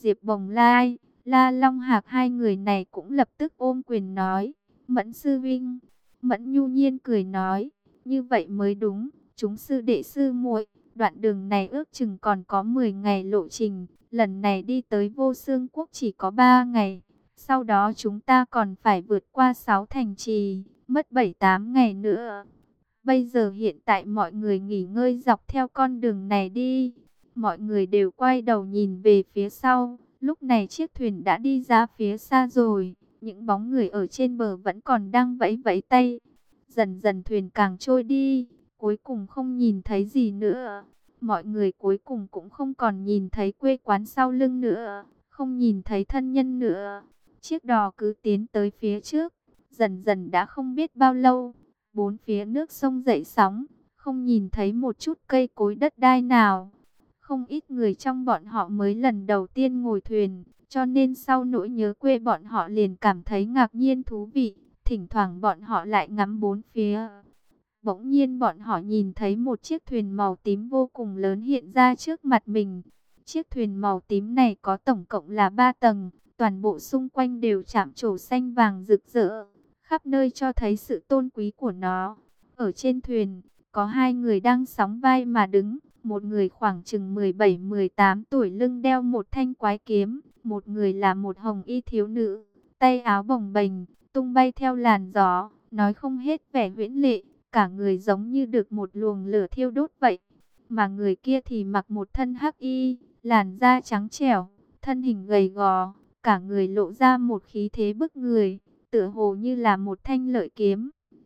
Diệp Bồng Lai, La Long Hạc hai người này cũng lập tức ôm quyền nói, Mẫn sư vinh. Mẫn Nhu Nhiên cười nói, như vậy mới đúng, chúng sư đệ sư muội, đoạn đường này ước chừng còn có 10 ngày lộ trình, lần này đi tới Vô Xương Quốc chỉ có 3 ngày, sau đó chúng ta còn phải vượt qua 6 thành trì, mất 7-8 ngày nữa. Bây giờ hiện tại mọi người nghỉ ngơi dọc theo con đường này đi. Mọi người đều quay đầu nhìn về phía sau. Lúc này chiếc thuyền đã đi ra phía xa rồi. Những bóng người ở trên bờ vẫn còn đang vẫy vẫy tay. Dần dần thuyền càng trôi đi. Cuối cùng không nhìn thấy gì nữa. Mọi người cuối cùng cũng không còn nhìn thấy quê quán sau lưng nữa. Không nhìn thấy thân nhân nữa. Chiếc đò cứ tiến tới phía trước. Dần dần đã không biết bao lâu. Bốn phía nước sông dậy sóng, không nhìn thấy một chút cây cối đất đai nào. Không ít người trong bọn họ mới lần đầu tiên ngồi thuyền, cho nên sau nỗi nhớ quê bọn họ liền cảm thấy ngạc nhiên thú vị. Thỉnh thoảng bọn họ lại ngắm bốn phía. Bỗng nhiên bọn họ nhìn thấy một chiếc thuyền màu tím vô cùng lớn hiện ra trước mặt mình. Chiếc thuyền màu tím này có tổng cộng là 3 tầng, toàn bộ xung quanh đều chạm trổ xanh vàng rực rỡ, khắp nơi cho thấy sự tôn quý của nó. Ở trên thuyền, có hai người đang sóng vai mà đứng, một người khoảng chừng 17-18 tuổi lưng đeo một thanh quái kiếm, một người là một hồng y thiếu nữ, tay áo bồng bềnh, tung bay theo làn gió, nói không hết vẻ huyễn lệ, cả người giống như được một luồng lửa thiêu đốt vậy. Mà người kia thì mặc một thân hắc y, làn da trắng trẻo, thân hình gầy gò, cả người lộ ra một khí thế bức người, tựa hồ như là một thanh lợi kiếm.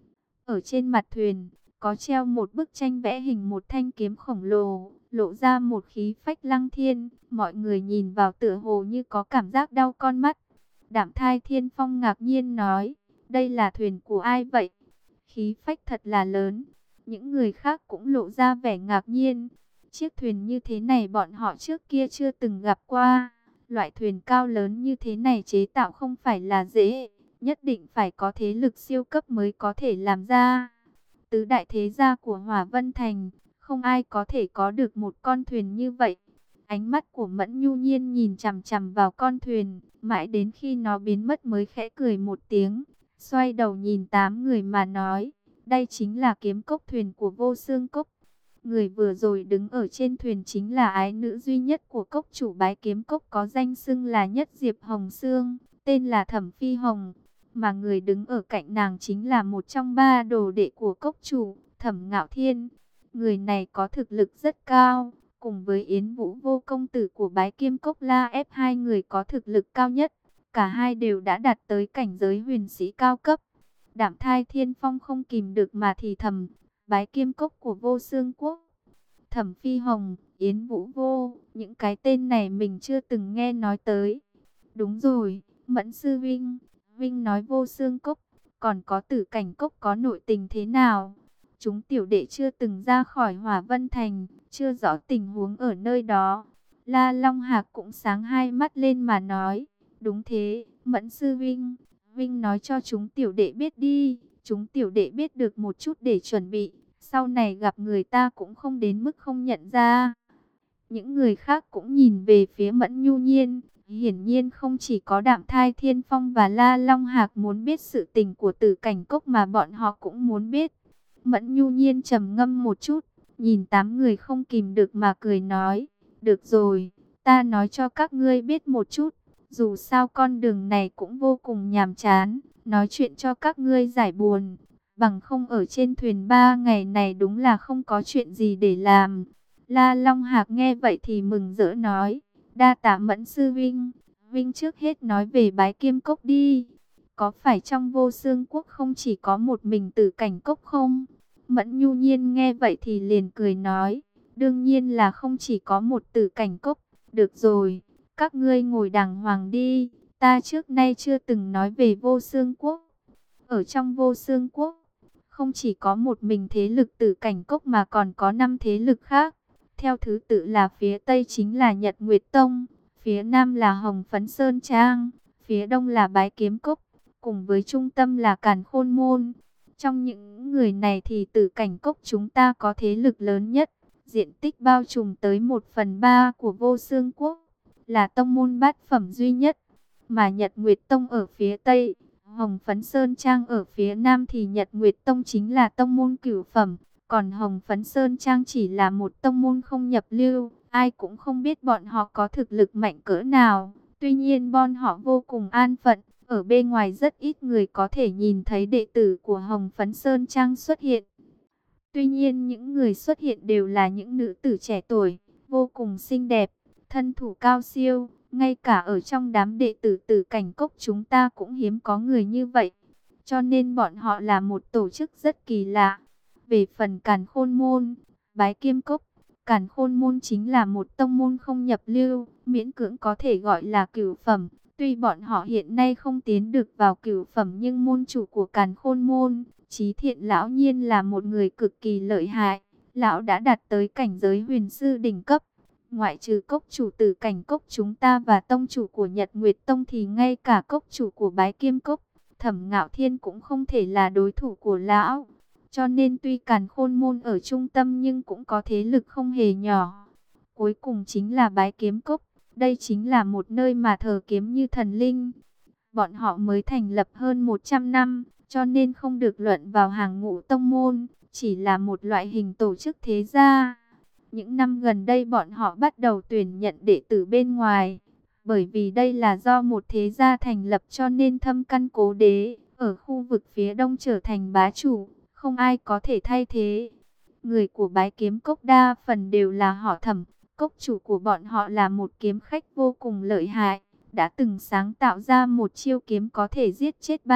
Ở trên mặt thuyền, có treo một bức tranh vẽ hình một thanh kiếm khổng lồ, lộ ra một khí phách lăng thiên, mọi người nhìn vào tựa hồ như có cảm giác đau con mắt. Đạm Thai Thiên Phong ngạc nhiên nói, đây là thuyền của ai vậy? Khí phách thật là lớn. Những người khác cũng lộ ra vẻ ngạc nhiên. Chiếc thuyền như thế này bọn họ trước kia chưa từng gặp qua. Loại thuyền cao lớn như thế này chế tạo không phải là dễ, nhất định phải có thế lực siêu cấp mới có thể làm ra. Tứ đại thế gia của Hỏa Vân Thành, không ai có thể có được một con thuyền như vậy. Ánh mắt của Mẫn Nhu Nhiên nhìn chằm chằm vào con thuyền, mãi đến khi nó biến mất mới khẽ cười một tiếng, xoay đầu nhìn 8 người mà nói, đây chính là kiếm cốc thuyền của Vô Xương Cốc. Người vừa rồi đứng ở trên thuyền chính là ái nữ duy nhất của cốc chủ Bái Kiếm Cốc, có danh xưng là Nhất Diệp Hồng Sương, tên là Thẩm Phi Hồng. Mà người đứng ở cạnh nàng chính là một trong 3 đồ đệ của cốc chủ, Thẩm Ngạo Thiên. Người này có thực lực rất cao, cùng với Yến Vũ Vô công tử của Bái Kiếm Cốc la ép hai người có thực lực cao nhất. Cả hai đều đã đạt tới cảnh giới huyền sĩ cao cấp. Đạm Thai Thiên Phong không kìm được mà thì thầm, Bái Kiếm Cốc của Vô Xương Quốc, Thẩm Phi Hồng, Yến Vũ Vô, những cái tên này mình chưa từng nghe nói tới. Đúng rồi, Mẫn Sư Vinh, Vinh nói Vô Xương Cốc, còn có Tử Cảnh Cốc có nội tình thế nào? Chúng tiểu đệ chưa từng ra khỏi Hỏa Vân Thành, chưa rõ tình huống ở nơi đó. La Long Hạc cũng sáng hai mắt lên mà nói, đúng thế, Mẫn Sư Vinh, Vinh nói cho chúng tiểu đệ biết đi, chúng tiểu đệ biết được một chút để chuẩn bị, sau này gặp người ta cũng không đến mức không nhận ra. Những người khác cũng nhìn về phía Mẫn Nhu Nhiên, hiển nhiên không chỉ có Đạm Thai Thiên Phong và La Long Hạc muốn biết sự tình của Tử Cảnh Cốc mà bọn họ cũng muốn biết. Mẫn Nhu Nhiên trầm ngâm một chút, nhìn 8 người không kìm được mà cười nói, được rồi, ta nói cho các ngươi biết một chút, dù sao con đường này cũng vô cùng nhàm chán, nói chuyện cho các ngươi giải buồn, bằng không ở trên thuyền 3 ngày này đúng là không có chuyện gì để làm. La Long Hạc nghe vậy thì mừng rỡ nói, đa tạ Mẫn Sư Vinh, Vinh trước hết nói về Bái Kiếm Cốc đi. Có phải trong Vô Xương Quốc không chỉ có một mình Tử Cảnh Cốc không? Mẫn Nhu Nhiên nghe vậy thì liền cười nói, đương nhiên là không chỉ có một Tử Cảnh Cốc. Được rồi, các ngươi ngồi đàng hoàng đi, ta trước nay chưa từng nói về Vô Xương Quốc. Ở trong Vô Xương Quốc, không chỉ có một mình thế lực Tử Cảnh Cốc mà còn có 5 thế lực khác. Theo thứ tự là phía Tây chính là Nhật Nguyệt Tông, phía Nam là Hồng Phấn Sơn Trang, phía Đông là Bái Kiếm Cốc, cùng với trung tâm là Càn Khôn Môn. Trong những người này thì Tử Cảnh Cốc chúng ta có thế lực lớn nhất, diện tích bao trùm tới 1/3 của Vô Xương Quốc. là tông môn bát phẩm duy nhất, mà Nhật Nguyệt Tông ở phía Tây, Hồng Phấn Sơn Trang ở phía Nam thì Nhật Nguyệt Tông chính là tông môn cửu phẩm, còn Hồng Phấn Sơn Trang chỉ là một tông môn không nhập lưu, ai cũng không biết bọn họ có thực lực mạnh cỡ nào. Tuy nhiên bọn họ vô cùng an phận, ở bên ngoài rất ít người có thể nhìn thấy đệ tử của Hồng Phấn Sơn Trang xuất hiện. Tuy nhiên những người xuất hiện đều là những nữ tử trẻ tuổi, vô cùng xinh đẹp, thân thủ cao siêu, ngay cả ở trong đám đệ tử Tử Cảnh Cốc chúng ta cũng hiếm có người như vậy. Cho nên bọn họ là một tổ chức rất kỳ lạ. Về phần Càn Khôn Môn, Bái Kiếm Cốc, Càn Khôn Môn chính là một tông môn không nhập lưu, miễn cưỡng có thể gọi là cửu phẩm. Tuy bọn họ hiện nay không tiến được vào cửu phẩm nhưng môn chủ của Càn Khôn Môn, Chí Thiện lão nhiên là một người cực kỳ lợi hại. Lão đã đạt tới cảnh giới huyền sư đỉnh cấp. Ngoại trừ cốc chủ Tử Cảnh Cốc chúng ta và tông chủ của Nhật Nguyệt Tông thì ngay cả cốc chủ của Bái Kiếm Cốc, Thẩm Ngạo Thiên cũng không thể là đối thủ của lão. Cho nên tuy Càn Khôn Môn ở trung tâm nhưng cũng có thế lực không hề nhỏ. Cuối cùng chính là Bái Kiếm Cốc. Đây chính là một nơi mà thờ kiếm như thần linh. Bọn họ mới thành lập hơn 100 năm, cho nên không được luận vào hàng ngũ tông môn, chỉ là một loại hình tổ chức thế gia. Những năm gần đây bọn họ bắt đầu tuyển nhận đệ tử bên ngoài. Bởi vì đây là do một thế gia thành lập cho nên Thâm Căn Cố Đế ở khu vực phía đông trở thành bá chủ, không ai có thể thay thế. Người của Bái Kiếm Cốc đa phần đều là họ Thẩm. Cốc chủ của bọn họ là một kiếm khách vô cùng lợi hại, đã từng sáng tạo ra một chiêu kiếm có thể giết chết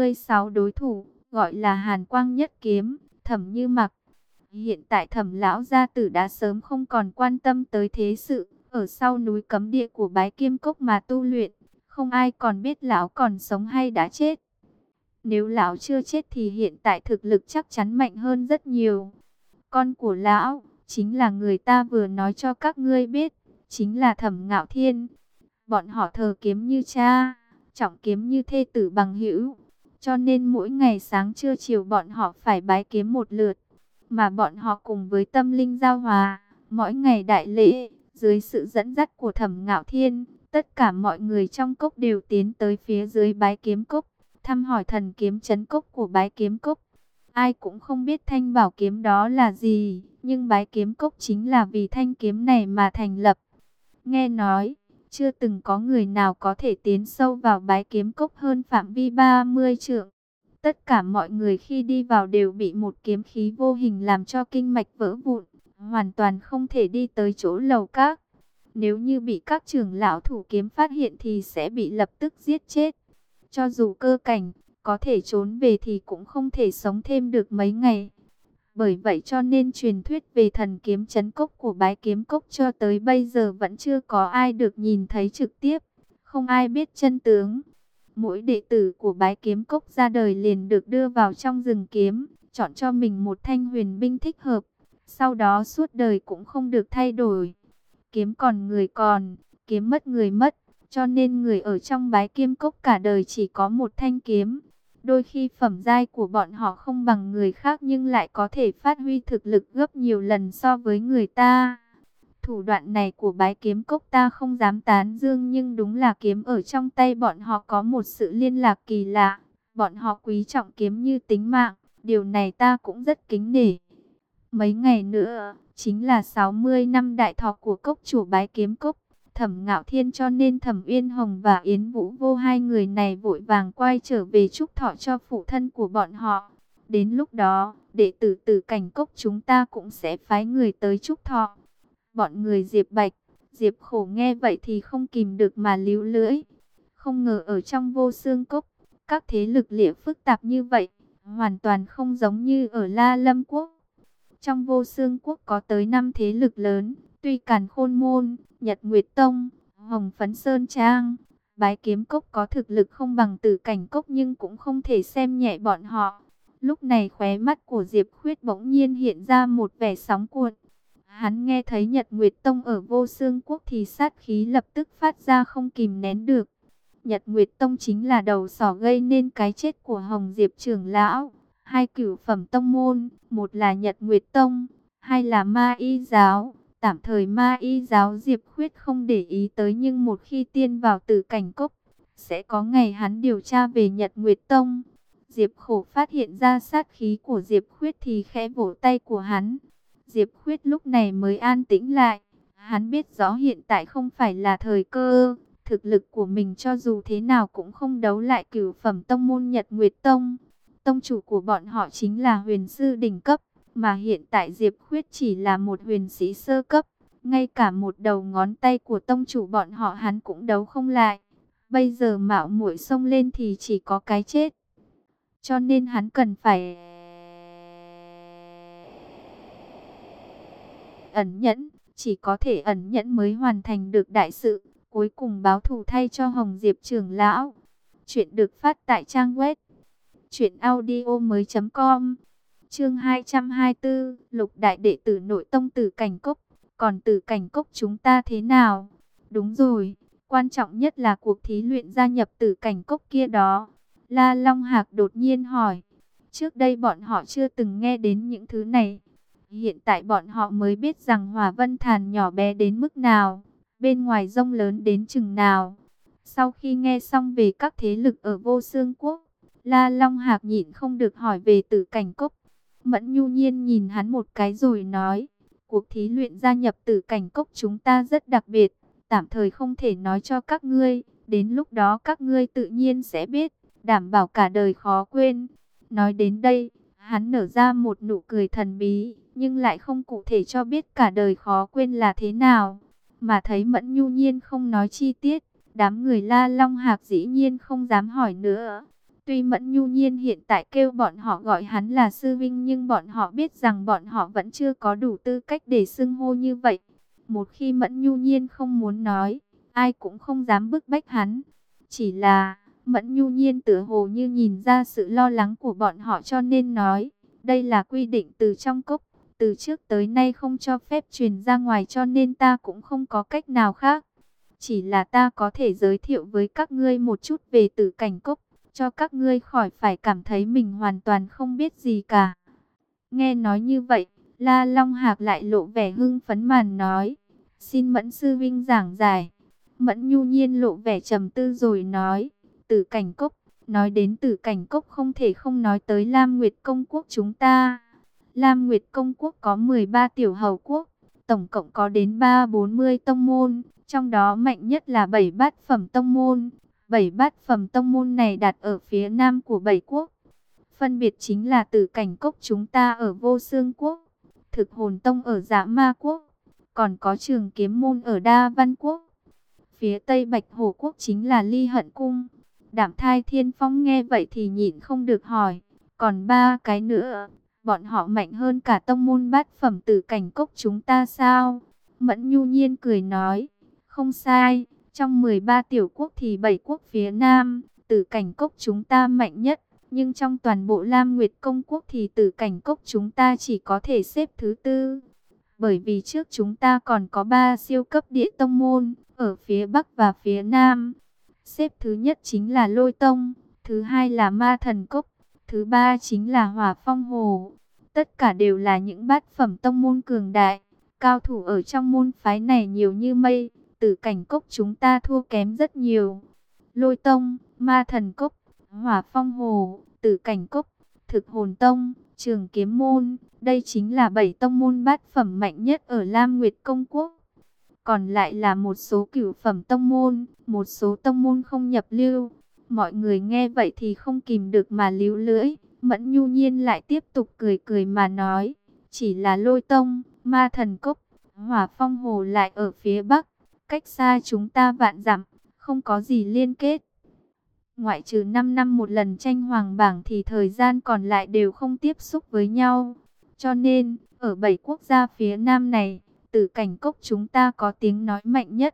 36 đối thủ, gọi là Hàn Quang Nhất Kiếm, Thẩm Như Mặc. Hiện tại Thẩm lão gia tử đã sớm không còn quan tâm tới thế sự, ở sau núi cấm địa của Bái Kiếm Cốc mà tu luyện, không ai còn biết lão còn sống hay đã chết. Nếu lão chưa chết thì hiện tại thực lực chắc chắn mạnh hơn rất nhiều. Con của lão chính là người ta vừa nói cho các ngươi biết, chính là Thẩm Ngạo Thiên. Bọn họ thờ kiếm như cha, trọng kiếm như thê tử bằng hữu, cho nên mỗi ngày sáng trưa chiều bọn họ phải bái kiếm một lượt, mà bọn họ cùng với tâm linh giao hòa, mỗi ngày đại lễ, dưới sự dẫn dắt của Thẩm Ngạo Thiên, tất cả mọi người trong cốc đều tiến tới phía dưới Bái Kiếm Cốc, thăm hỏi thần kiếm trấn cốc của Bái Kiếm Cốc. Ai cũng không biết thanh bảo kiếm đó là gì, nhưng Bái Kiếm Cốc chính là vì thanh kiếm này mà thành lập. Nghe nói, chưa từng có người nào có thể tiến sâu vào Bái Kiếm Cốc hơn phạm vi 30 trượng. Tất cả mọi người khi đi vào đều bị một kiếm khí vô hình làm cho kinh mạch vỡ vụn, hoàn toàn không thể đi tới chỗ lầu các. Nếu như bị các trưởng lão thủ kiếm phát hiện thì sẽ bị lập tức giết chết. Cho dù cơ cảnh có thể trốn về thì cũng không thể sống thêm được mấy ngày. Bởi vậy cho nên truyền thuyết về thần kiếm trấn cốc của Bái Kiếm Cốc cho tới bây giờ vẫn chưa có ai được nhìn thấy trực tiếp. Không ai biết chân tướng. Mỗi đệ tử của Bái Kiếm Cốc ra đời liền được đưa vào trong rừng kiếm, chọn cho mình một thanh huyền binh thích hợp. Sau đó suốt đời cũng không được thay đổi. Kiếm còn người còn, kiếm mất người mất. Cho nên người ở trong Bái Kiếm Cốc cả đời chỉ có một thanh kiếm. Đôi khi phẩm giai của bọn họ không bằng người khác nhưng lại có thể phát huy thực lực gấp nhiều lần so với người ta. Thủ đoạn này của Bái Kiếm Cốc ta không dám tán dương nhưng đúng là kiếm ở trong tay bọn họ có một sự liên lạc kỳ lạ. Bọn họ quý trọng kiếm như tính mạng, điều này ta cũng rất kính nể. Mấy ngày nữa, chính là 60 năm đại thọ của cốc chủ Bái Kiếm Cốc. Thẩm Ngạo Thiên cho nên Thẩm Uyên Hồng và Yến Vũ Vô hai người này vội vàng quay trở về chúc thọ cho phụ thân của bọn họ. Đến lúc đó, đệ tử Tử Cảnh Cốc chúng ta cũng sẽ phái người tới chúc thọ. Bọn người Diệp Bạch, Diệp Khổ nghe vậy thì không kìm được mà líu lưỡi. Không ngờ ở trong Vô Xương Cốc, các thế lực địa phức tạp như vậy, hoàn toàn không giống như ở La Lâm Quốc. Trong Vô Xương Quốc có tới 5 thế lực lớn, tuy Càn Khôn Môn, Nhật Nguyệt Tông, Hồng Phấn Sơn Trang, Bái Kiếm Cốc có thực lực không bằng Tử Cảnh Cốc nhưng cũng không thể xem nhẹ bọn họ. Lúc này khóe mắt của Diệp Khuyết bỗng nhiên hiện ra một vẻ sóng cuộn. Hắn nghe thấy Nhật Nguyệt Tông ở Vô Xương Quốc thì sát khí lập tức phát ra không kìm nén được. Nhật Nguyệt Tông chính là đầu sỏ gây nên cái chết của Hồng Diệp trưởng lão. Hai cửu phẩm tông môn, một là Nhật Nguyệt Tông, hai là Ma Y Giáo. Tạm thời ma y giáo Diệp Khuyết không để ý tới, nhưng một khi tiên vào Tử Cảnh Cốc, sẽ có ngày hắn điều tra về Nhật Nguyệt Tông. Diệp Khổ phát hiện ra sát khí của Diệp Khuyết thì khẽ vỗ tay của hắn. Diệp Khuyết lúc này mới an tĩnh lại. Hắn biết rõ hiện tại không phải là thời cơ. Thực lực của mình cho dù thế nào cũng không đấu lại cửu phẩm tông môn Nhật Nguyệt Tông. Tông chủ của bọn họ chính là huyền sư đỉnh cấp, mà hiện tại Diệp Khuyết chỉ là một huyền sĩ sơ cấp. Ngay cả một đầu ngón tay của tông chủ bọn họ hắn cũng đấu không lại. Bây giờ mạo muội xông lên thì chỉ có cái chết. Cho nên hắn cần phải ẩn nhẫn, chỉ có thể ẩn nhẫn mới hoàn thành được đại sự, cuối cùng báo thù thay cho Hồng Diệp trưởng lão. Chuyện được phát tại trang web truyệnaudiomoi.com. Chương 224, Lục đại đệ tử nội tông Tử Cảnh Cốc. Còn Tử Cảnh Cốc chúng ta thế nào? Đúng rồi, quan trọng nhất là cuộc thí luyện gia nhập Tử Cảnh Cốc kia đó. La Long Hạc đột nhiên hỏi. Trước đây bọn họ chưa từng nghe đến những thứ này. Hiện tại bọn họ mới biết rằng Hỏa Vân Thàn nhỏ bé đến mức nào, bên ngoài rông lớn đến chừng nào. Sau khi nghe xong về các thế lực ở Vô Xương Quốc, La Long Hạc nhịn không được hỏi về Tử Cảnh Cốc. Mẫn Nhu Nhiên nhìn hắn một cái rồi nói, cuộc thí luyện gia nhập Tử Cảnh Cốc chúng ta rất đặc biệt, tạm thời không thể nói cho các ngươi, đến lúc đó các ngươi tự nhiên sẽ biết, đảm bảo cả đời khó quên. Nói đến đây, hắn nở ra một nụ cười thần bí, nhưng lại không cụ thể cho biết cả đời khó quên là thế nào. Mà thấy Mẫn Nhu Nhiên không nói chi tiết, đám người La Long Hạc dĩ nhiên không dám hỏi nữa. Tuy Mẫn Nhu Nhiên hiện tại kêu bọn họ gọi hắn là sư vinh, nhưng bọn họ biết rằng bọn họ vẫn chưa có đủ tư cách để xưng hô như vậy. Một khi Mẫn Nhu Nhiên không muốn nói, ai cũng không dám bức bách hắn. Chỉ là Mẫn Nhu Nhiên tựa hồ như nhìn ra sự lo lắng của bọn họ cho nên nói, đây là quy định từ trong cốc, từ trước tới nay không cho phép truyền ra ngoài, cho nên ta cũng không có cách nào khác. Chỉ là ta có thể giới thiệu với các ngươi một chút về Tử Cảnh Cốc, cho các ngươi khỏi phải cảm thấy mình hoàn toàn không biết gì cả. Nghe nói như vậy, La Long Hạc lại lộ vẻ hưng phấn màn nói, xin Mẫn sư vinh giảng giải. Mẫn Nhu Nhiên lộ vẻ trầm tư rồi nói, Tử Cảnh Cốc, nói đến Tử Cảnh Cốc không thể không nói tới Lam Nguyệt Công Quốc chúng ta. Lam Nguyệt Công Quốc có 13 tiểu hầu quốc, tổng cộng có đến 340 tông môn, trong đó mạnh nhất là 7 bát phẩm tông môn. 7 bát phẩm tông môn này đặt ở phía nam của 7 quốc. Phân biệt chính là Tử Cảnh Cốc chúng ta ở Vô Xương Quốc, Thực Hồn Tông ở Dạ Ma Quốc, còn có Trường Kiếm Môn ở Đa Văn Quốc. Phía tây Bạch Hổ Quốc chính là Ly Hận Cung. Đạm Thai Thiên Phong nghe vậy thì nhịn không được hỏi, còn 3 cái nữa, bọn họ mạnh hơn cả tông môn bát phẩm Tử Cảnh Cốc chúng ta sao? Mẫn Nhu Nhiên cười nói, không sai, trong 13 tiểu quốc thì 7 quốc phía nam, Tử Cảnh Cốc chúng ta mạnh nhất, nhưng trong toàn bộ Lam Nguyệt Công Quốc thì Tử Cảnh Cốc chúng ta chỉ có thể xếp thứ tư. Bởi vì trước chúng ta còn có 3 siêu cấp địa tông môn, ở phía Bắc và phía Nam. Xếp thứ nhất chính là Lôi Tông, thứ hai là Ma Thần Cốc, thứ ba chính là Hỏa Phong Hồ. Tất cả đều là những bát phẩm tông môn cường đại, cao thủ ở trong môn phái này nhiều như mây. Tử Cảnh Cốc chúng ta thua kém rất nhiều. Lôi Tông, Ma Thần Cốc, Hỏa Phong Hồ, Tử Cảnh Cốc, Thực Hồn Tông, Trường Kiếm Môn, đây chính là 7 tông môn bát phẩm mạnh nhất ở Lam Nguyệt Công Quốc. Còn lại là một số cửu phẩm tông môn, một số tông môn không nhập lưu. Mọi người nghe vậy thì không kìm được mà líu lưỡi. Mẫn Nhu Nhiên lại tiếp tục cười cười mà nói, chỉ là Lôi Tông, Ma Thần Cốc, Hỏa Phong Hồ lại ở phía Bắc, cách xa chúng ta vạn dặm, không có gì liên kết. Ngoại trừ 5 năm một lần tranh hoàng bảng thì thời gian còn lại đều không tiếp xúc với nhau. Cho nên, ở 7 quốc gia phía Nam này, Tử Cảnh Cốc chúng ta có tiếng nói mạnh nhất.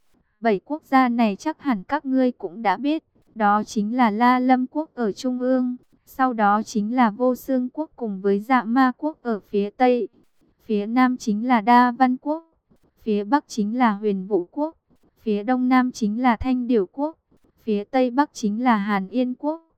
7 quốc gia này chắc hẳn các ngươi cũng đã biết, đó chính là La Lâm Quốc ở Trung ương, sau đó chính là Vô Xương Quốc cùng với Dạ Ma Quốc ở phía Tây. Phía Nam chính là Đa Văn Quốc, phía Bắc chính là Huyền Vũ Quốc, phía Đông Nam chính là Thanh Điểu Quốc, phía Tây Bắc chính là Hàn Yên Quốc.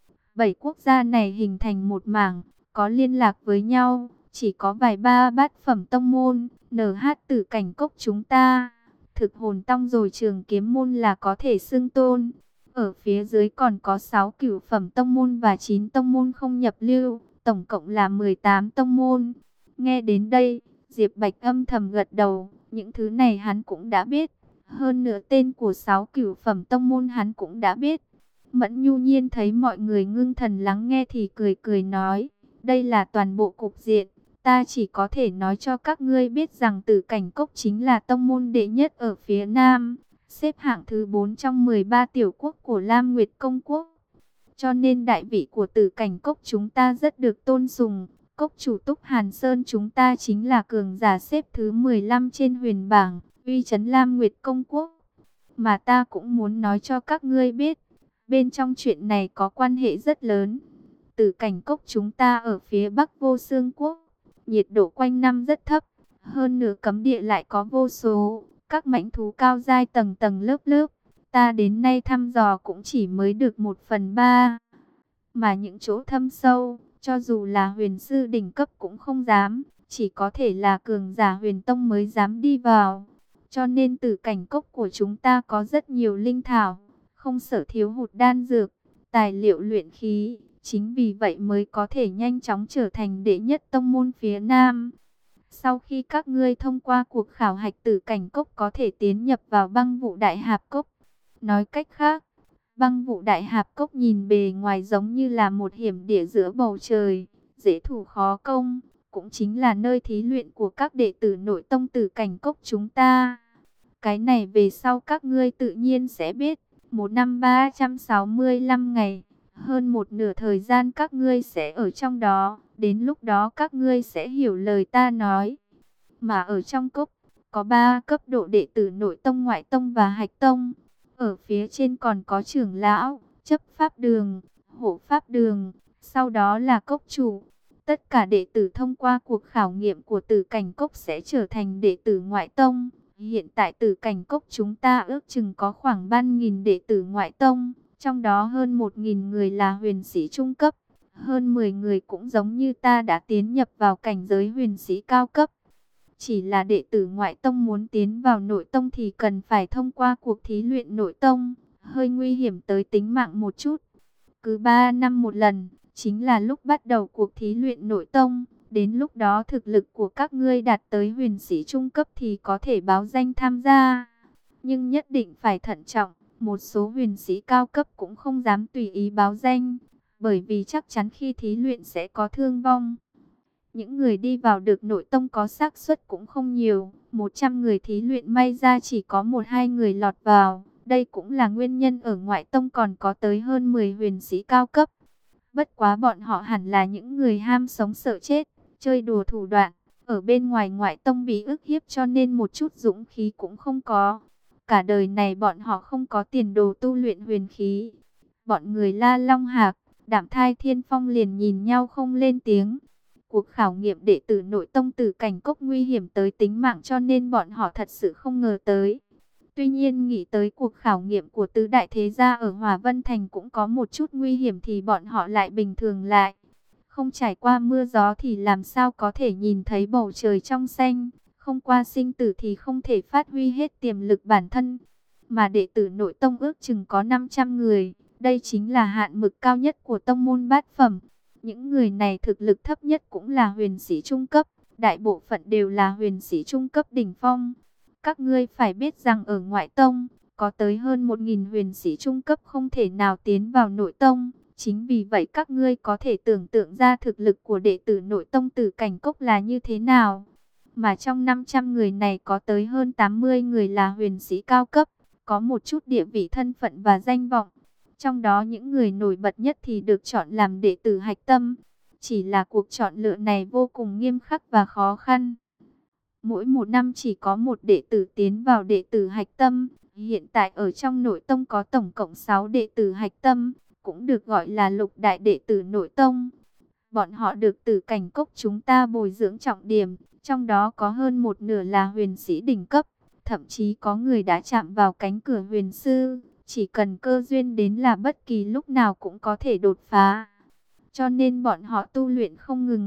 7 quốc gia này hình thành một mảng, có liên lạc với nhau, chỉ có vài ba bát phẩm tông môn, NH Tử Cảnh Cốc chúng ta, thực hồn tông rồi Trường Kiếm môn là có thể xưng tôn. Ở phía dưới còn có 6 cửu phẩm tông môn và 9 tông môn không nhập lưu, tổng cộng là 18 tông môn. Nghe đến đây, Diệp Bạch âm thầm gật đầu, những thứ này hắn cũng đã biết. Hơn nữa tên của 6 cửu phẩm tông môn hắn cũng đã biết. Mẫn Nhu Nhiên thấy mọi người ngưng thần lắng nghe thì cười cười nói, đây là toàn bộ cục diện. Ta chỉ có thể nói cho các ngươi biết rằng Tử Cảnh Cốc chính là tông môn đệ nhất ở phía Nam, xếp hạng thứ 4 trong 13 tiểu quốc của Lam Nguyệt Công Quốc. Cho nên đại vị của Tử Cảnh Cốc chúng ta rất được tôn sùng. Cốc chủ Túc Hàn Sơn chúng ta chính là cường giả xếp thứ 15 trên huyền bảng, uy chấn Lam Nguyệt Công Quốc. Mà ta cũng muốn nói cho các ngươi biết, bên trong chuyện này có quan hệ rất lớn. Tử Cảnh Cốc chúng ta ở phía Bắc Vô Xương Quốc, nhiệt độ quanh năm rất thấp, hơn nữa cấm địa lại có vô số, các mãnh thú cao giai tầng tầng lớp lớp. Ta đến nay thăm dò cũng chỉ mới được 1/3. Mà những chỗ thâm sâu, cho dù là huyền sư đỉnh cấp cũng không dám, chỉ có thể là cường giả huyền tông mới dám đi vào. Cho nên Tử Cảnh Cốc của chúng ta có rất nhiều linh thảo, không sợ thiếu hụt đan dược, tài liệu luyện khí. Chính vì vậy mới có thể nhanh chóng trở thành đệ nhất tông môn phía Nam. Sau khi các ngươi thông qua cuộc khảo hạch, Tử Cảnh Cốc có thể tiến nhập vào Băng Vụ Đại Hạp Cốc. Nói cách khác, Băng Vụ Đại Hạp Cốc nhìn bề ngoài giống như là một hiểm địa giữa bầu trời, dễ thủ khó công, cũng chính là nơi thí luyện của các đệ tử nội tông Tử Cảnh Cốc chúng ta. Cái này về sau các ngươi tự nhiên sẽ biết. Một năm 365 ngày, hơn một nửa thời gian các ngươi sẽ ở trong đó. Đến lúc đó các ngươi sẽ hiểu lời ta nói. Mà ở trong cốc, có 3 cấp độ đệ tử nội tông, ngoại tông và hạch tông. Ở phía trên còn có trưởng lão, chấp pháp đường, hộ pháp đường, sau đó là cốc chủ. Tất cả đệ tử thông qua cuộc khảo nghiệm của Tử Cảnh Cốc sẽ trở thành đệ tử ngoại tông. Hiện tại Tử Cảnh Cốc chúng ta ước chừng có khoảng 3.000 đệ tử ngoại tông, trong đó hơn 1.000 người là huyền sĩ trung cấp, hơn 10 người cũng giống như ta đã tiến nhập vào cảnh giới huyền sĩ cao cấp. Chỉ là đệ tử ngoại tông muốn tiến vào nội tông thì cần phải thông qua cuộc thí luyện nội tông, hơi nguy hiểm tới tính mạng một chút. Cứ 3 năm một lần, chính là lúc bắt đầu cuộc thí luyện nội tông. Đến lúc đó thực lực của các ngươi đạt tới huyền sĩ trung cấp thì có thể báo danh tham gia. Nhưng nhất định phải thận trọng, một số huyền sĩ cao cấp cũng không dám tùy ý báo danh, bởi vì chắc chắn khi thí luyện sẽ có thương vong. Những người đi vào được nội tông có xác suất cũng không nhiều, 100 người thí luyện may ra chỉ có 1-2 người lọt vào. Đây cũng là nguyên nhân ở ngoại tông còn có tới hơn 10 huyền sĩ cao cấp. Bất quá bọn họ hẳn là những người ham sống sợ chết, chơi đùa thủ đoạn, ở bên ngoài ngoại tông bị ức hiếp cho nên một chút dũng khí cũng không có. Cả đời này bọn họ không có tiền đồ tu luyện huyền khí. Bọn người La Long Hạc, Đạm Thai Thiên Phong liền nhìn nhau không lên tiếng. Cuộc khảo nghiệm đệ tử nội tông Tử Cảnh Cốc nguy hiểm tới tính mạng cho nên bọn họ thật sự không ngờ tới. Tuy nhiên nghĩ tới cuộc khảo nghiệm của tứ đại thế gia ở Hòa Vân Thành cũng có một chút nguy hiểm thì bọn họ lại bình thường lại. Không trải qua mưa gió thì làm sao có thể nhìn thấy bầu trời trong xanh, không qua sinh tử thì không thể phát huy hết tiềm lực bản thân. Mà đệ tử nội tông ước chừng có 500 người, đây chính là hạn mực cao nhất của tông môn bát phẩm. Những người này thực lực thấp nhất cũng là huyền sĩ trung cấp, đại bộ phận đều là huyền sĩ trung cấp đỉnh phong. Các ngươi phải biết rằng ở ngoại tông, có tới hơn 1.000 huyền sĩ trung cấp không thể nào tiến vào nội tông. Chính vì vậy các ngươi có thể tưởng tượng ra thực lực của đệ tử nội tông Tử Cảnh Cốc là như thế nào. Mà trong 500 người này có tới hơn 80 người là huyền sĩ cao cấp, có một chút địa vị thân phận và danh vọng. Trong đó những người nổi bật nhất thì được chọn làm đệ tử hạch tâm. Chỉ là cuộc chọn lựa này vô cùng nghiêm khắc và khó khăn. Mỗi một năm chỉ có một đệ tử tiến vào đệ tử hạch tâm. Hiện tại ở trong nội tông có tổng cộng 6 đệ tử hạch tâm, cũng được gọi là lục đại đệ tử nội tông. Bọn họ được Tử Cảnh Cốc chúng ta bồi dưỡng trọng điểm, trong đó có hơn một nửa là huyền sĩ đỉnh cấp, thậm chí có người đã chạm vào cánh cửa huyền sư, chỉ cần cơ duyên đến là bất kỳ lúc nào cũng có thể đột phá. Cho nên bọn họ tu luyện không ngừng.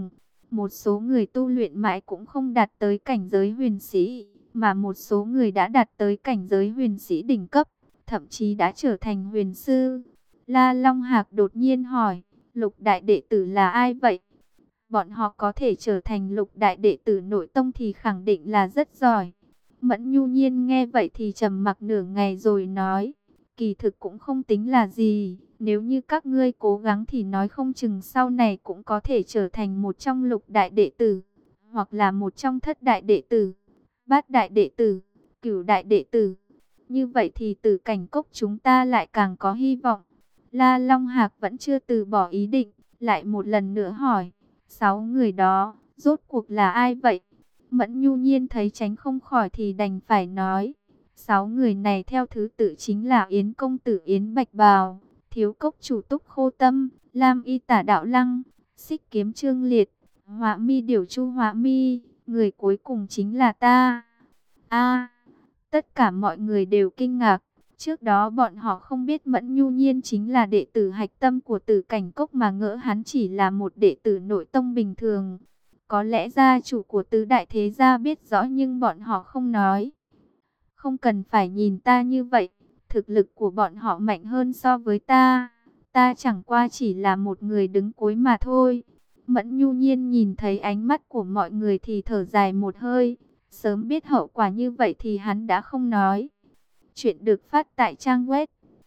Một số người tu luyện mãi cũng không đạt tới cảnh giới huyền sĩ, mà một số người đã đạt tới cảnh giới huyền sĩ đỉnh cấp, thậm chí đã trở thành huyền sư. La Long Hạc đột nhiên hỏi, lục đại đệ tử là ai vậy? Bọn họ có thể trở thành lục đại đệ tử nội tông thì khẳng định là rất giỏi. Mẫn Nhu Nhiên nghe vậy thì trầm mặc nửa ngày rồi nói, kỳ thực cũng không tính là gì. Nếu như các ngươi cố gắng thì nói không chừng sau này cũng có thể trở thành một trong lục đại đệ tử, hoặc là một trong thất đại đệ tử, bát đại đệ tử, cửu đại đệ tử. Như vậy thì Tử Cảnh Cốc chúng ta lại càng có hy vọng. La Long Hạc vẫn chưa từ bỏ ý định, lại một lần nữa hỏi, 6 người đó, rốt cuộc là ai vậy? Mẫn Nhu Nhiên thấy tránh không khỏi thì đành phải nói, 6 người này theo thứ tự chính là Yến Công Tử Yến Bạch Bào, Thiếu Cốc Chủ Túc Khô Tâm, Lam Y Tả Đạo Lăng, Xích Kiếm Trương Liệt, Họa Mi Điểu Chu Họa Mi, người cuối cùng chính là ta. A, tất cả mọi người đều kinh ngạc. Trước đó bọn họ không biết Mẫn Nhu Nhiên chính là đệ tử hạch tâm của Tử Cảnh Cốc mà ngỡ hắn chỉ là một đệ tử nội tông bình thường. Có lẽ gia chủ của tứ đại thế gia biết rõ nhưng bọn họ không nói. Không cần phải nhìn ta như vậy, thực lực của bọn họ mạnh hơn so với ta. Ta chẳng qua chỉ là một người đứng cuối mà thôi. Mẫn Nhu Nhiên nhìn thấy ánh mắt của mọi người thì thở dài một hơi. Sớm biết hậu quả như vậy thì hắn đã không nói. Chuyện được phát tại trang web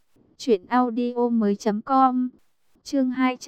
truyệnaudiomoi.com. Chương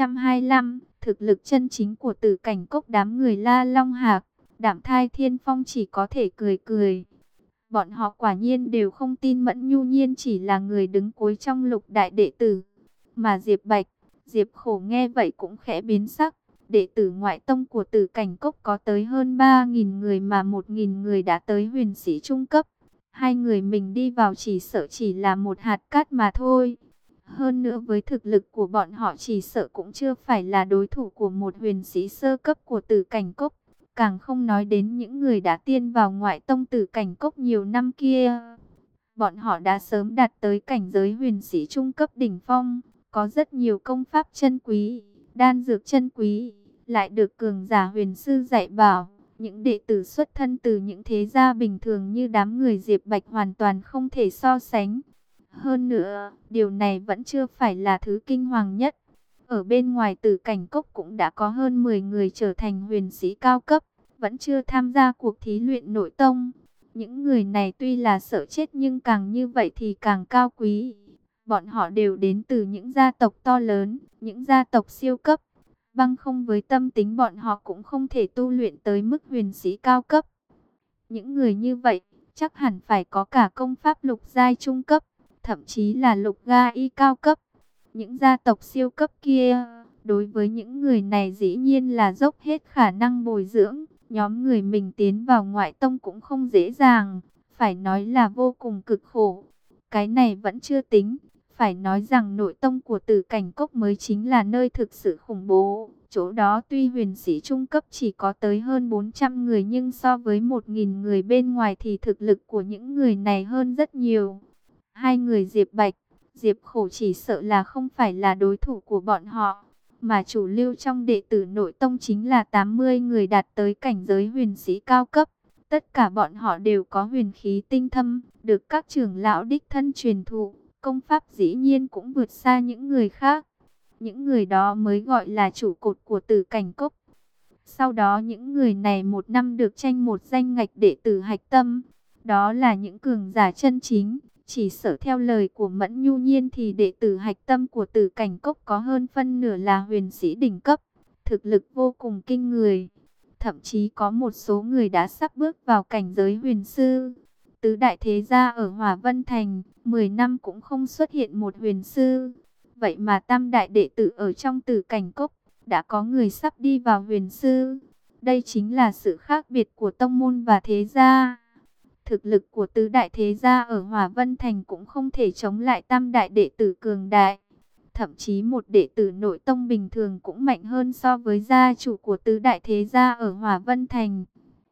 225, thực lực chân chính của Tử Cảnh Cốc. Đám người La Long Hạc, Đạm Thai Thiên Phong chỉ có thể cười cười. Bọn họ quả nhiên đều không tin Mẫn Nhu Nhiên chỉ là người đứng cuối trong lục đại đệ tử. Mà Diệp Bạch, Diệp Khổ nghe vậy cũng khẽ biến sắc. Đệ tử ngoại tông của Tử Cảnh Cốc có tới hơn 3.000 người mà 1.000 người đã tới huyền sĩ trung cấp. Hai người mình đi vào chỉ sợ chỉ là một hạt cát mà thôi. Hơn nữa với thực lực của bọn họ chỉ sợ cũng chưa phải là đối thủ của một huyền sĩ sơ cấp của Tử Cảnh Cốc. Càng không nói đến những người đã tiên vào ngoại tông Tử Cảnh Cốc nhiều năm kia. Bọn họ đã sớm đạt tới cảnh giới huyền sĩ trung cấp đỉnh phong. Có rất nhiều công pháp chân quý, đan dược chân quý, lại được cường giả huyền sư dạy bảo. Những đệ tử xuất thân từ những thế gia bình thường như đám người Diệp Bạch hoàn toàn không thể so sánh. Hơn nữa, điều này vẫn chưa phải là thứ kinh hoàng nhất. Ở bên ngoài Tử Cảnh Cốc cũng đã có hơn 10 người trở thành huyền sĩ cao cấp, vẫn chưa tham gia cuộc thí luyện nội tông. Những người này tuy là sợ chết nhưng càng như vậy thì càng cao quý. Bọn họ đều đến từ những gia tộc to lớn, những gia tộc siêu cấp. Băng không với tâm tính bọn họ cũng không thể tu luyện tới mức huyền sĩ cao cấp. Những người như vậy, chắc hẳn phải có cả công pháp lục giai trung cấp, thậm chí là lục ga y cao cấp. Những gia tộc siêu cấp kia, đối với những người này dĩ nhiên là dốc hết khả năng bồi dưỡng. Nhóm người mình tiến vào ngoại tông cũng không dễ dàng, phải nói là vô cùng cực khổ. Cái này vẫn chưa tính, phải nói rằng nội tông của Tử Cảnh Cốc mới chính là nơi thực sự khủng bố. Chỗ đó tuy huyền sĩ trung cấp chỉ có tới hơn 400 người nhưng so với 1.000 người bên ngoài thì thực lực của những người này hơn rất nhiều. Hai người Diệp Bạch, Diệp Khổ chỉ sợ là không phải là đối thủ của bọn họ. Mà chủ lưu trong đệ tử nội tông chính là 80 người đạt tới cảnh giới huyền sĩ cao cấp. Tất cả bọn họ đều có huyền khí tinh thâm, được các trưởng lão đích thân truyền thụ. Công pháp dĩ nhiên cũng vượt xa những người khác. Những người đó mới gọi là trụ cột của Tử Cảnh Cốc. Sau đó những người này một năm được tranh một danh ngạch đệ tử hạch tâm. Đó là những cường giả chân chính. Chỉ sợ theo lời của Mẫn Nhu Nhiên thì đệ tử hạch tâm của Tử Cảnh Cốc có hơn phân nửa là huyền sĩ đỉnh cấp. Thực lực vô cùng kinh người. Thậm chí có một số người đã sắp bước vào cảnh giới huyền sư. Tứ đại thế gia ở Hỏa Vân Thành, 10 năm cũng không xuất hiện một huyền sư. Vậy mà tam đại đệ tử ở trong Tử Cảnh Cốc, đã có người sắp đi vào huyền sư. Đây chính là sự khác biệt của tông môn và thế gia. Thực lực của tứ đại thế gia ở Hỏa Vân Thành cũng không thể chống lại tam đại đệ tử cường đại. Thậm chí một đệ tử nội tông bình thường cũng mạnh hơn so với gia chủ của tứ đại thế gia ở Hỏa Vân Thành.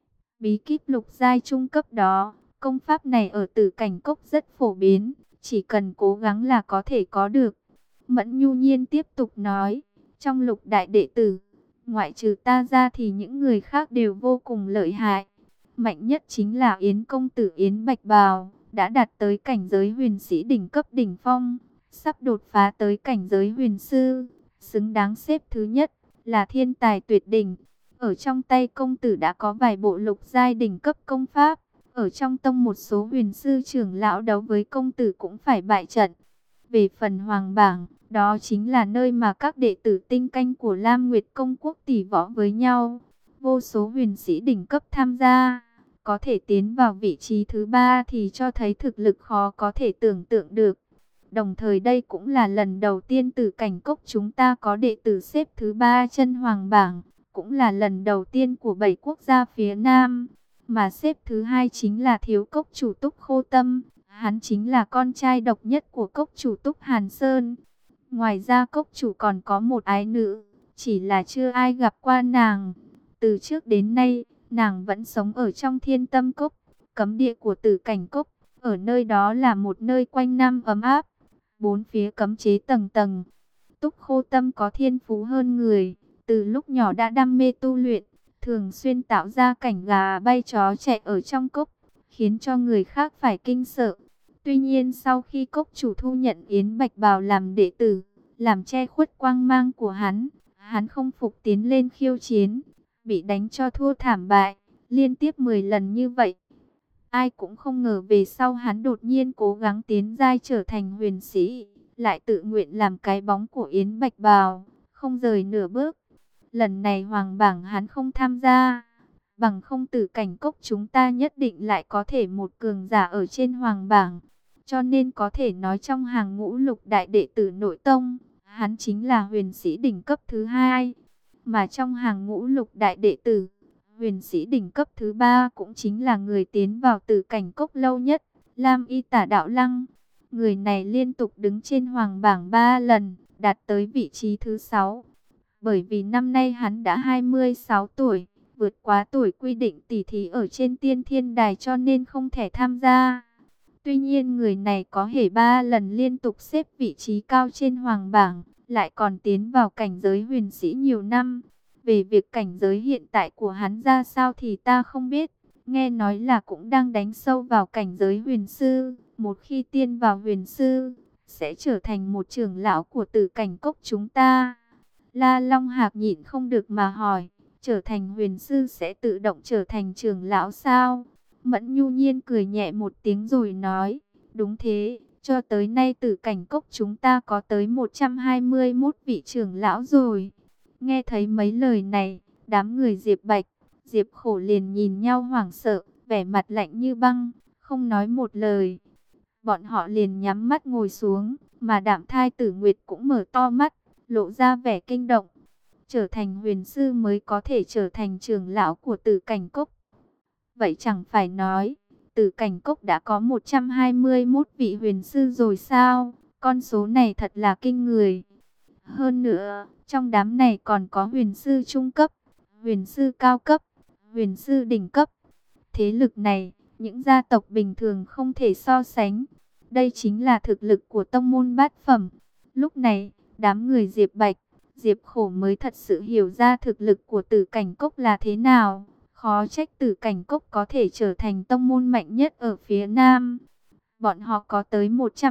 Bí kíp lục giai trung cấp đó, công pháp này ở Tử Cảnh Cốc rất phổ biến, chỉ cần cố gắng là có thể có được. Mẫn Nhu Nhiên tiếp tục nói, trong lục đại đệ tử, Ngoại trừ ta ra thì những người khác đều vô cùng lợi hại. Mạnh nhất chính là Yến công tử Yến Bạch Bào, đã đạt tới cảnh giới huyền sĩ đỉnh cấp đỉnh phong, sắp đột phá tới cảnh giới huyền sư, xứng đáng xếp thứ nhất, là thiên tài tuyệt đỉnh. Ở trong tay công tử đã có vài bộ lục giai đỉnh cấp công pháp, ở trong tông một số huyền sư trưởng lão đấu với công tử cũng phải bại trận. Về phần hoàng bảng, đó chính là nơi mà các đệ tử tinh canh của Lam Nguyệt Công Quốc tỷ võ với nhau. Vô số huyền sĩ đỉnh cấp tham gia, có thể tiến vào vị trí thứ ba thì cho thấy thực lực khó có thể tưởng tượng được. Đồng thời đây cũng là lần đầu tiên Tử Cảnh Cốc chúng ta có đệ tử xếp thứ ba chân hoàng bảng, cũng là lần đầu tiên của 7 quốc gia phía Nam. Mà xếp thứ hai chính là thiếu cốc chủ Túc Khô Tâm, hắn chính là con trai độc nhất của cốc chủ Túc Hàn Sơn. Ngoài ra cốc chủ còn có một ái nữ, chỉ là chưa ai gặp qua nàng. Từ trước đến nay, nàng vẫn sống ở trong Thiên Tâm Cốc, cấm địa của Tử Cảnh Cốc. Ở nơi đó là một nơi quanh năm ấm áp, bốn phía cấm chế tầng tầng. Túc Khô Tâm có thiên phú hơn người, từ lúc nhỏ đã đam mê tu luyện, thường xuyên tạo ra cảnh gà bay chó chạy ở trong cốc, khiến cho người khác phải kinh sợ. Tuy nhiên sau khi cốc chủ thu nhận Yến Bạch Bào làm đệ tử, làm che khuất quang mang của hắn không phục tiến lên khiêu chiến, bị đánh cho thua thảm bại, liên tiếp 10 lần như vậy. Ai cũng không ngờ về sau hắn đột nhiên cố gắng tiến giai trở thành huyền sĩ, lại tự nguyện làm cái bóng của Yến Bạch Bào, không rời nửa bước. Lần này hoàng bảng hắn không tham gia, bằng không Tử Cảnh Cốc chúng ta nhất định lại có thể một cường giả ở trên hoàng bảng. Cho nên có thể nói trong hàng ngũ lục đại đệ tử nội tông, hắn chính là huyền sĩ đỉnh cấp thứ hai. Mà trong hàng ngũ lục đại đệ tử, huyền sĩ đỉnh cấp thứ ba cũng chính là người tiến vào Tử Cảnh Cốc lâu nhất, Lam Y Tả Đạo Lăng. Người này liên tục đứng trên hoàng bảng 3 lần, đạt tới vị trí thứ 6. Bởi vì năm nay hắn đã 26 tuổi, vượt quá tuổi quy định tỷ thí ở trên Tiên Thiên Đài cho nên không thể tham gia. Tuy nhiên người này có hề 3 lần liên tục xếp vị trí cao trên hoàng bảng, lại còn tiến vào cảnh giới huyền sĩ nhiều năm. Về việc cảnh giới hiện tại của hắn ra sao thì ta không biết, nghe nói là cũng đang đánh sâu vào cảnh giới huyền sư. Một khi tiên vào huyền sư, sẽ trở thành một trưởng lão của Tử Cảnh Cốc chúng ta. La Long Hạc nhịn không được mà hỏi, trở thành huyền sư sẽ tự động trở thành trưởng lão sao? Mẫn Nhu Nhiên cười nhẹ một tiếng rồi nói, đúng thế, cho tới nay Tử Cảnh Cốc chúng ta có tới 121 vị trưởng lão rồi. Nghe thấy mấy lời này, đám người Diệp Bạch, Diệp Khổ liền nhìn nhau hoảng sợ, vẻ mặt lạnh như băng, không nói một lời. Bọn họ liền nhắm mắt ngồi xuống, mà Đạm Thai Tử Nguyệt cũng mở to mắt, lộ ra vẻ kinh động. Trở thành huyền sư mới có thể trở thành trưởng lão của Tử Cảnh Cốc. Vậy chẳng phải nói, Tử Cảnh Cốc đã có 121 vị huyền sư rồi sao? Con số này thật là kinh người. Hơn nữa, trong đám này còn có huyền sư trung cấp, huyền sư cao cấp, huyền sư đỉnh cấp. Thế lực này, những gia tộc bình thường không thể so sánh. Đây chính là thực lực của tông môn bát phẩm. Lúc này, đám người Diệp Bạch, Diệp Khổ mới thật sự hiểu ra thực lực của Tử Cảnh Cốc là thế nào. Khó trách Tử Cảnh Cốc có thể trở thành tông môn mạnh nhất ở phía Nam. Bọn họ có tới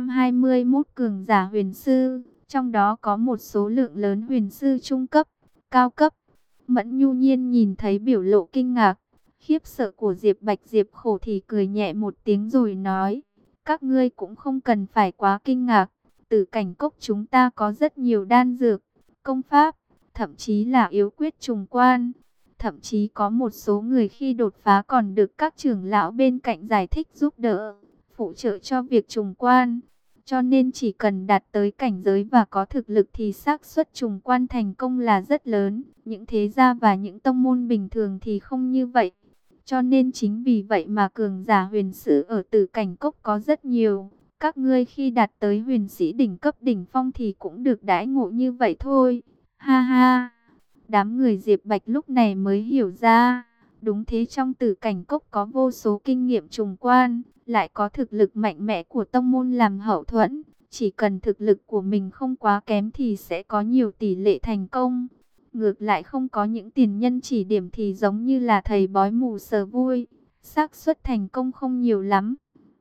121 cường giả huyền sư, trong đó có một số lượng lớn huyền sư trung cấp, cao cấp. Mẫn Nhu Nhiên nhìn thấy biểu lộ kinh ngạc, khiếp sợ của Diệp Bạch Diệp Khổ thì cười nhẹ một tiếng rồi nói, các ngươi cũng không cần phải quá kinh ngạc. Tử Cảnh Cốc chúng ta có rất nhiều đan dược, công pháp, thậm chí là yếu quyết trùng quan. Thậm chí có một số người khi đột phá còn được các trưởng lão bên cạnh giải thích giúp đỡ, phụ trợ cho việc trùng quan. Cho nên chỉ cần đạt tới cảnh giới và có thực lực thì xác suất trùng quan thành công là rất lớn. Những thế gia và những tông môn bình thường thì không như vậy. Cho nên chính vì vậy mà cường giả huyền sử ở Tử Cảnh Cốc có rất nhiều. Các ngươi khi đạt tới huyền sĩ đỉnh cấp đỉnh phong thì cũng được đãi ngộ như vậy thôi. Ha ha! Đám người Diệp Bạch lúc này mới hiểu ra. Đúng thế, trong Tử Cảnh Cốc có vô số kinh nghiệm trùng quan, lại có thực lực mạnh mẽ của tông môn làm hậu thuẫn. Chỉ cần thực lực của mình không quá kém thì sẽ có nhiều tỷ lệ thành công. Ngược lại không có những tiền nhân chỉ điểm thì giống như là thầy bói mù sờ vui, xác suất thành công không nhiều lắm.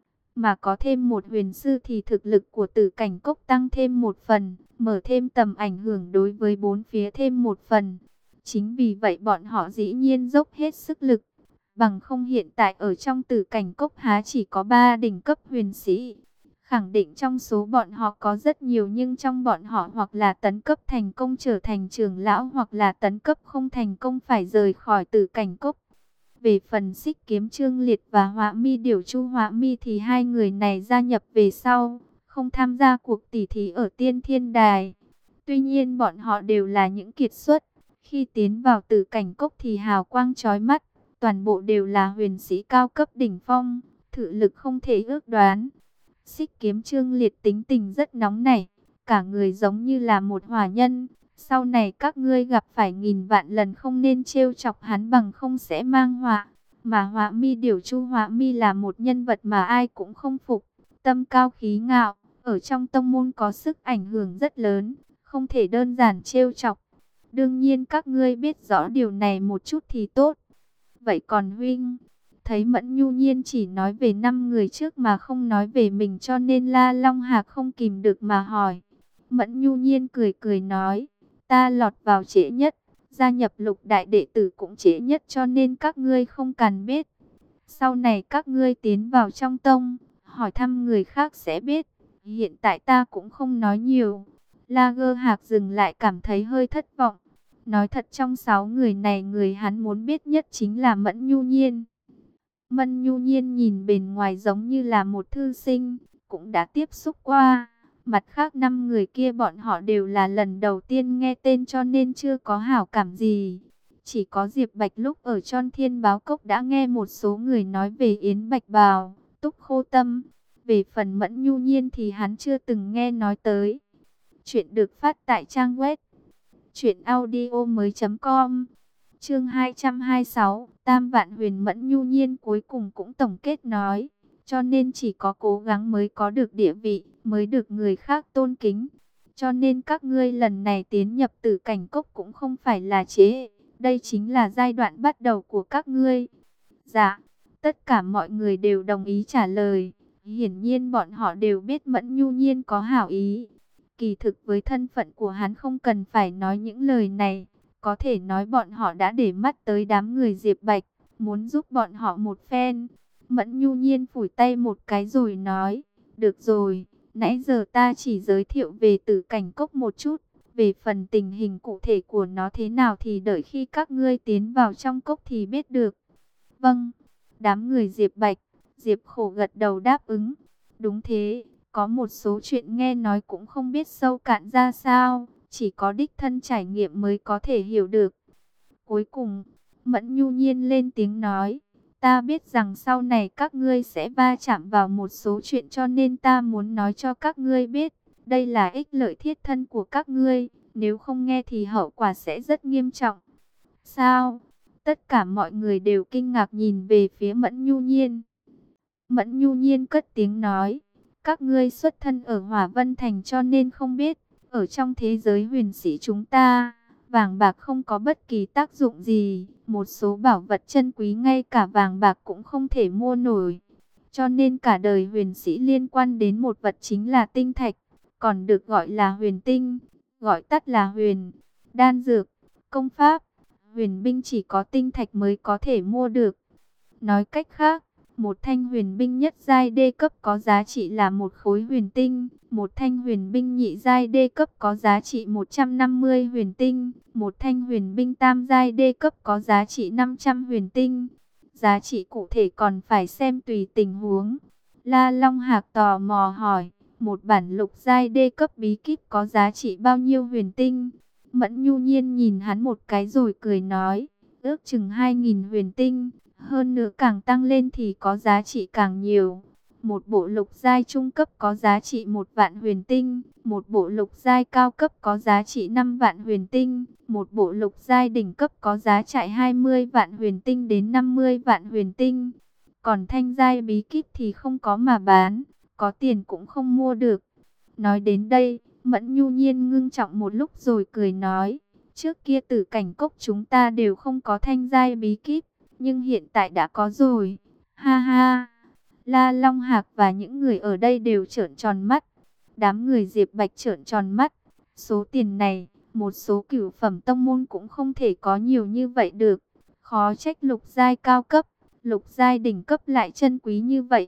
Mà có thêm một huyền sư thì thực lực của Tử Cảnh Cốc tăng thêm một phần, mở thêm tầm ảnh hưởng đối với bốn phía thêm một phần. Chính vì vậy bọn họ dĩ nhiên dốc hết sức lực. Bằng không hiện tại ở trong Tử Cảnh Cốc há chỉ có 3 đỉnh cấp huyền sĩ. Khẳng định trong số bọn họ có rất nhiều, nhưng trong bọn họ hoặc là tấn cấp thành công trở thành trưởng lão, hoặc là tấn cấp không thành công phải rời khỏi Tử Cảnh Cốc. Về phần Xích Kiếm Trương Liệt và Họa Mi Điểu Chu Họa Mi thì hai người này gia nhập về sau, không tham gia cuộc tỉ thí ở Tiên Thiên Đài. Tuy nhiên bọn họ đều là những kiệt xuất, khi tiến vào Tử Cảnh Cốc thì hào quang chói mắt, toàn bộ đều là huyền sĩ cao cấp đỉnh phong, thực lực không thể ước đoán. Xích Kiếm Trương Liệt tính tình rất nóng nảy, cả người giống như là một hỏa nhân. Sau này các ngươi gặp phải nghìn vạn lần không nên trêu chọc hắn, bằng không sẽ mang họa. Mà Họa Mi Điểu Chu Họa Mi là một nhân vật mà ai cũng không phục, tâm cao khí ngạo, ở trong tông môn có sức ảnh hưởng rất lớn, không thể đơn giản trêu chọc. Đương nhiên các ngươi biết rõ điều này một chút thì tốt. Vậy còn huynh? Thấy Mẫn Nhu Nhiên chỉ nói về 5 người trước mà không nói về mình, cho nên La Long Hạc không kìm được mà hỏi. Mẫn Nhu Nhiên cười cười nói, ta lọt vào trễ nhất, gia nhập Lục đại đệ tử cũng trễ nhất, cho nên các ngươi không cần biết. Sau này các ngươi tiến vào trong tông, hỏi thăm người khác sẽ biết. Hiện tại ta cũng không nói nhiều. La Gơ Hạc dừng lại, cảm thấy hơi thất vọng. Nói thật, trong 6 người này, người hắn muốn biết nhất chính là Mẫn Nhu Nhiên. Mẫn Nhu Nhiên nhìn bên ngoài giống như là một thư sinh, cũng đã tiếp xúc qua. Mặt khác 5 người kia bọn họ đều là lần đầu tiên nghe tên, cho nên chưa có hảo cảm gì. Chỉ có Diệp Bạch lúc ở Chon Thiên Báo Cốc đã nghe một số người nói về Yến Bạch Bào, Túc Khô Tâm. Về phần Mẫn Nhu Nhiên thì hắn chưa từng nghe nói tới. Chuyện được phát tại trang web truyệnaudiomoi.com. Chương 226, Tam Vạn Huyền. Mẫn Nhu Nhiên cuối cùng cũng tổng kết nói, cho nên chỉ có cố gắng mới có được địa vị, mới được người khác tôn kính. Cho nên các ngươi lần này tiến nhập Tử Cảnh Cốc cũng không phải là trễ, đây chính là giai đoạn bắt đầu của các ngươi. Dạ, tất cả mọi người đều đồng ý trả lời. Hiển nhiên bọn họ đều biết Mẫn Nhu Nhiên có hảo ý. Kỳ thực với thân phận của hắn không cần phải nói những lời này. Có thể nói bọn họ đã để mắt tới đám người Diệp Bạch, muốn giúp bọn họ một phen. Mẫn Nhu Nhiên phủi tay một cái rồi nói, được rồi, nãy giờ ta chỉ giới thiệu về Tử Cảnh Cốc một chút. Về phần tình hình cụ thể của nó thế nào thì đợi khi các ngươi tiến vào trong cốc thì biết được. Vâng, đám người Diệp Bạch, Diệp Khổ gật đầu đáp ứng. Đúng thế, có một số chuyện nghe nói cũng không biết sâu cạn ra sao, chỉ có đích thân trải nghiệm mới có thể hiểu được. Cuối cùng, Mẫn Nhu Nhiên lên tiếng nói, ta biết rằng sau này các ngươi sẽ va chạm vào một số chuyện, cho nên ta muốn nói cho các ngươi biết, đây là ích lợi thiết thân của các ngươi, nếu không nghe thì hậu quả sẽ rất nghiêm trọng. Sao? Tất cả mọi người đều kinh ngạc nhìn về phía Mẫn Nhu Nhiên. Mẫn Nhu Nhiên cất tiếng nói, các ngươi xuất thân ở Hỏa Vân Thành cho nên không biết, ở trong thế giới huyền sĩ chúng ta, vàng bạc không có bất kỳ tác dụng gì, một số bảo vật chân quý ngay cả vàng bạc cũng không thể mua nổi. Cho nên cả đời huyền sĩ liên quan đến một vật chính là tinh thạch, còn được gọi là huyền tinh, gọi tắt là huyền, đan dược, công pháp, huyền binh chỉ có tinh thạch mới có thể mua được. Nói cách khác, một thanh huyền binh nhất giai đê cấp có giá trị là một khối huyền tinh, một thanh huyền binh nhị giai đê cấp có giá trị 150 huyền tinh, một thanh huyền binh tam giai đê cấp có giá trị 500 huyền tinh. Giá trị cụ thể còn phải xem tùy tình huống. La Long Hạc tò mò hỏi, một bản lục giai đê cấp bí kíp có giá trị bao nhiêu huyền tinh? Mẫn Nhu Nhiên nhìn hắn một cái rồi cười nói, ước chừng 2000 huyền tinh. Hơn nữa càng tăng lên thì có giá trị càng nhiều. Một bộ lục giai trung cấp có giá trị 1 vạn huyền tinh, một bộ lục giai cao cấp có giá trị 5 vạn huyền tinh, một bộ lục giai đỉnh cấp có giá trị 20 vạn huyền tinh đến 50 vạn huyền tinh. Còn thanh giai bí kíp thì không có mà bán, có tiền cũng không mua được. Nói đến đây, Mẫn Nhu Nhiên ngưng trọng một lúc rồi cười nói, Trước kia Tử Cảnh Cốc chúng ta đều không có thanh giai bí kíp, nhưng hiện tại đã có rồi. Ha ha. La Long Hạc và những người ở đây đều trợn tròn mắt. Đám người Diệp Bạch trợn tròn mắt. Số tiền này, một số cửu phẩm tông môn cũng không thể có nhiều như vậy được. Khó trách lục giai cao cấp, lục giai đỉnh cấp lại chân quý như vậy.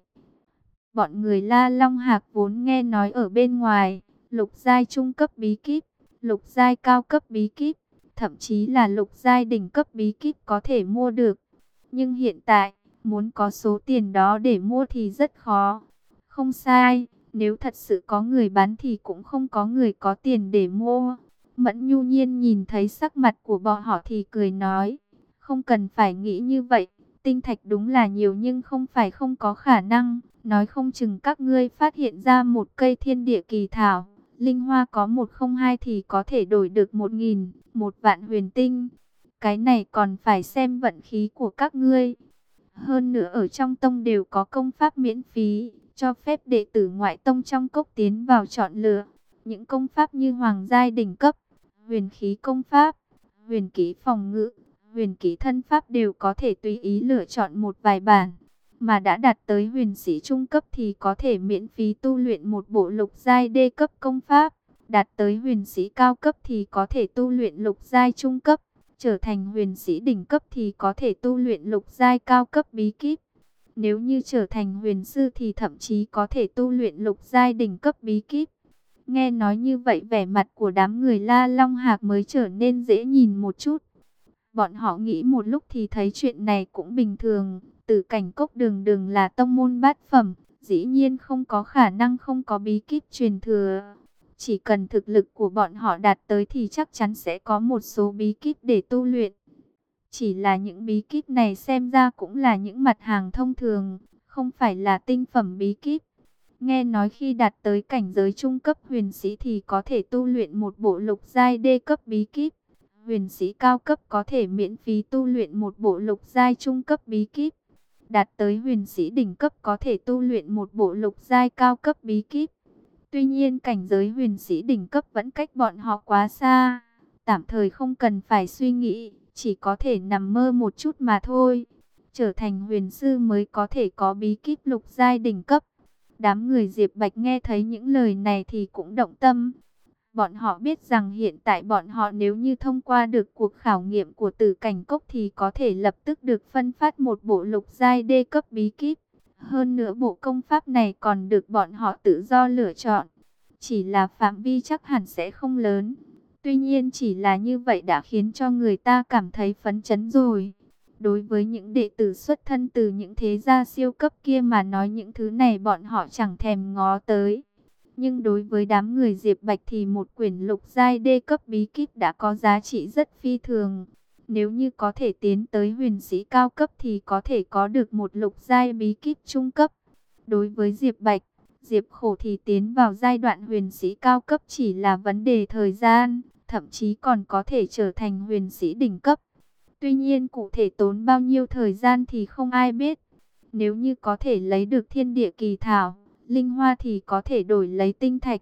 Bọn người La Long Hạc vốn nghe nói ở bên ngoài, lục giai trung cấp bí kíp, lục giai cao cấp bí kíp, thậm chí là lục giai đỉnh cấp bí kíp có thể mua được. Nhưng hiện tại, muốn có số tiền đó để mua thì rất khó. Không sai, nếu thật sự có người bán thì cũng không có người có tiền để mua. Mẫn Nhu Nhiên nhìn thấy sắc mặt của bọn họ thì cười nói, không cần phải nghĩ như vậy, tinh thạch đúng là nhiều nhưng không phải không có khả năng. Nói không chừng các ngươi phát hiện ra một cây thiên địa kỳ thảo, linh hoa có 102 thì có thể đổi được 1.000, 1.000.000 huyền tinh. Cái này còn phải xem vận khí của các ngươi. Hơn nữa ở trong tông đều có công pháp miễn phí, cho phép đệ tử ngoại tông trong cốc tiến vào chọn lựa. Những công pháp như hoàng giai đỉnh cấp, huyền khí công pháp, huyền kỹ phòng ngự, huyền kỹ thân pháp đều có thể tùy ý lựa chọn một vài bản. Mà đã đạt tới huyền sĩ trung cấp thì có thể miễn phí tu luyện một bộ lục giai đê cấp công pháp. Đạt tới huyền sĩ cao cấp thì có thể tu luyện lục giai trung cấp. Trở thành huyền sĩ đỉnh cấp thì có thể tu luyện lục giai cao cấp bí kíp. Nếu như trở thành huyền sư thì thậm chí có thể tu luyện lục giai đỉnh cấp bí kíp. Nghe nói như vậy vẻ mặt của đám người La Long Hạc mới trở nên dễ nhìn một chút. Bọn họ nghĩ một lúc thì thấy chuyện này cũng bình thường. Tử Cảnh Cốc đường đường là tông môn bát phẩm, dĩ nhiên không có khả năng không có bí kíp truyền thừa. Chỉ cần thực lực của bọn họ đạt tới thì chắc chắn sẽ có một số bí kíp để tu luyện. Chỉ là những bí kíp này xem ra cũng là những mặt hàng thông thường, không phải là tinh phẩm bí kíp. Nghe nói khi đạt tới cảnh giới trung cấp huyền sĩ thì có thể tu luyện một bộ lục giai đê cấp bí kíp. Huyền sĩ cao cấp có thể miễn phí tu luyện một bộ lục giai trung cấp bí kíp. Đạt tới huyền sĩ đỉnh cấp có thể tu luyện một bộ lục giai cao cấp bí kíp. Tuy nhiên cảnh giới huyền sĩ đỉnh cấp vẫn cách bọn họ quá xa. Tạm thời không cần phải suy nghĩ, chỉ có thể nằm mơ một chút mà thôi. Trở thành huyền sư mới có thể có bí kíp lục giai đỉnh cấp. Đám người Diệp Bạch nghe thấy những lời này thì cũng động tâm. Bọn họ biết rằng hiện tại bọn họ nếu như thông qua được cuộc khảo nghiệm của Tử Cảnh Cốc thì có thể lập tức được phân phát một bộ lục giai đê cấp bí kíp. Hơn nữa bộ công pháp này còn được bọn họ tự do lựa chọn. Chỉ là phạm vi chắc hẳn sẽ không lớn. Tuy nhiên chỉ là như vậy đã khiến cho người ta cảm thấy phấn chấn rồi. Đối với những đệ tử xuất thân từ những thế gia siêu cấp kia mà nói những thứ này bọn họ chẳng thèm ngó tới. Nhưng đối với đám người Diệp Bạch thì một quyển lục giai đê cấp bí kíp đã có giá trị rất phi thường. Nếu như có thể tiến tới huyền sĩ cao cấp thì có thể có được một lục giai bí kíp trung cấp. Đối với Diệp Bạch, Diệp Khổ thì tiến vào giai đoạn huyền sĩ cao cấp chỉ là vấn đề thời gian, thậm chí còn có thể trở thành huyền sĩ đỉnh cấp. Tuy nhiên cụ thể tốn bao nhiêu thời gian thì không ai biết. Nếu như có thể lấy được thiên địa kỳ thảo, linh hoa thì có thể đổi lấy tinh thạch.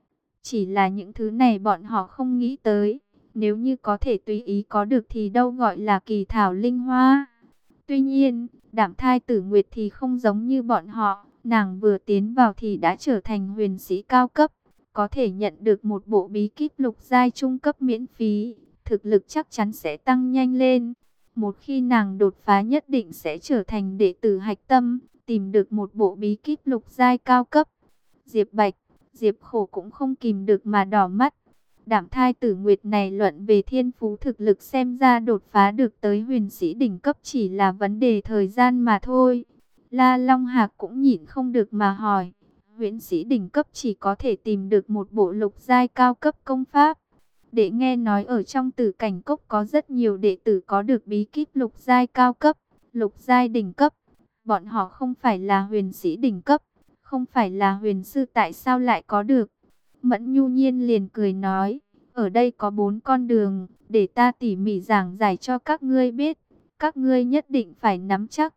Chỉ là những thứ này bọn họ không nghĩ tới. Nếu như có thể tùy ý có được thì đâu gọi là kỳ thảo linh hoa. Tuy nhiên, Đạm Thai Tử Nguyệt thì không giống như bọn họ. Nàng vừa tiến vào thì đã trở thành huyền sĩ cao cấp. Có thể nhận được một bộ bí kíp lục giai trung cấp miễn phí. Thực lực chắc chắn sẽ tăng nhanh lên. Một khi nàng đột phá nhất định sẽ trở thành đệ tử hạch tâm. Tìm được một bộ bí kíp lục giai cao cấp. Diệp Bạch, Diệp Khổ cũng không kìm được mà đỏ mắt. Đạm Thai Tử Nguyệt này luận về thiên phú thực lực xem ra đột phá được tới huyền sĩ đỉnh cấp chỉ là vấn đề thời gian mà thôi. La Long Hạc cũng nhịn không được mà hỏi. Huyền sĩ đỉnh cấp chỉ có thể tìm được một bộ lục giai cao cấp công pháp. Để nghe nói ở trong Tử Cảnh Cốc có rất nhiều đệ tử có được bí kíp lục giai cao cấp, lục giai đỉnh cấp. Bọn họ không phải là huyền sĩ đỉnh cấp, không phải là huyền sư tại sao lại có được. Mẫn Nhu Nhiên liền cười nói, ở đây có 4 con đường, để ta tỉ mỉ giảng giải cho các ngươi biết, các ngươi nhất định phải nắm chắc.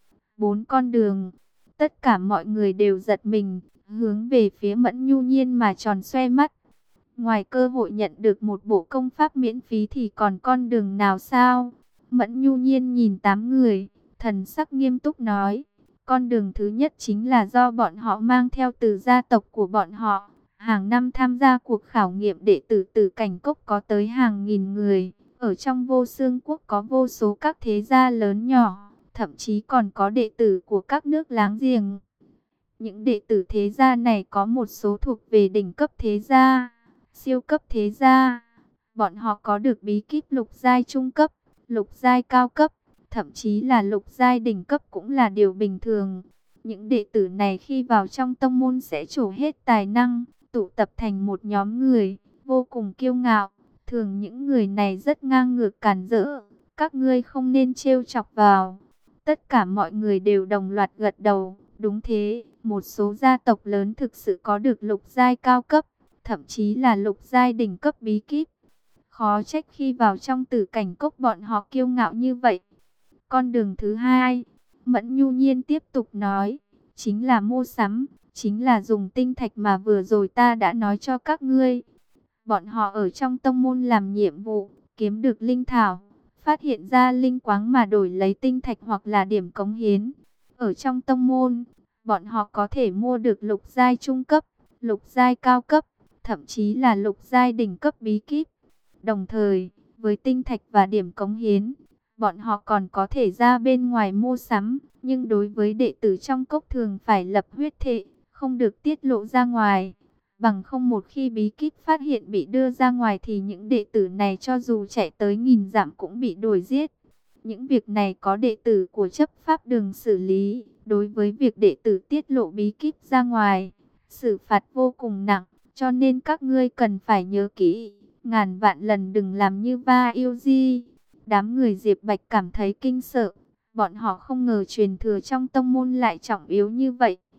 4 con đường, tất cả mọi người đều giật mình, hướng về phía Mẫn Nhu Nhiên mà tròn xoe mắt. Ngoài cơ hội nhận được một bộ công pháp miễn phí thì còn con đường nào sao? Mẫn Nhu Nhiên nhìn 8 người, thần sắc nghiêm túc nói. Con đường thứ nhất chính là do bọn họ mang theo từ gia tộc của bọn họ. Hàng năm tham gia cuộc khảo nghiệm đệ tử Tử Cảnh Cốc có tới hàng nghìn người. Ở trong Vô Xương Quốc có vô số các thế gia lớn nhỏ, thậm chí còn có đệ tử của các nước láng giềng. Những đệ tử thế gia này có một số thuộc về đỉnh cấp thế gia, siêu cấp thế gia. Bọn họ có được bí kíp lục giai trung cấp, lục giai cao cấp, thậm chí là lục giai đỉnh cấp cũng là điều bình thường. Những đệ tử này khi vào trong tông môn sẽ trổ hết tài năng, tụ tập thành một nhóm người, vô cùng kiêu ngạo. Thường những người này rất ngang ngược càn rỡ, các ngươi không nên trêu chọc vào. Tất cả mọi người đều đồng loạt gật đầu, đúng thế, một số gia tộc lớn thực sự có được lục giai cao cấp, thậm chí là lục giai đỉnh cấp bí kíp. Khó trách khi vào trong Tử Cảnh Cốc bọn họ kiêu ngạo như vậy. Con đường thứ hai, Mẫn Nhu Nhiên tiếp tục nói, chính là mua sắm, chính là dùng tinh thạch mà vừa rồi ta đã nói cho các ngươi. Bọn họ ở trong tông môn làm nhiệm vụ, kiếm được linh thảo, phát hiện ra linh quáng mà đổi lấy tinh thạch hoặc là điểm cống hiến. Ở trong tông môn, bọn họ có thể mua được lục giai trung cấp, lục giai cao cấp, thậm chí là lục giai đỉnh cấp bí kíp. Đồng thời, với tinh thạch và điểm cống hiến, bọn họ còn có thể ra bên ngoài mua sắm. Nhưng đối với đệ tử trong cốc thường phải lập huyết thệ, không được tiết lộ ra ngoài. Bằng không một khi bí kíp phát hiện bị đưa ra ngoài thì những đệ tử này cho dù chạy tới nghìn dặm cũng bị đuổi giết. Những việc này có đệ tử của chấp pháp đường xử lý. Đối với việc đệ tử tiết lộ bí kíp ra ngoài, xử phạt vô cùng nặng. Cho nên các ngươi cần phải nhớ kỹ, ngàn vạn lần đừng làm như Va Yêu Di. Đám người Diệp Bạch cảm thấy kinh sợ. Bọn họ không ngờ truyền thừa trong tông môn lại trọng yếu như vậy.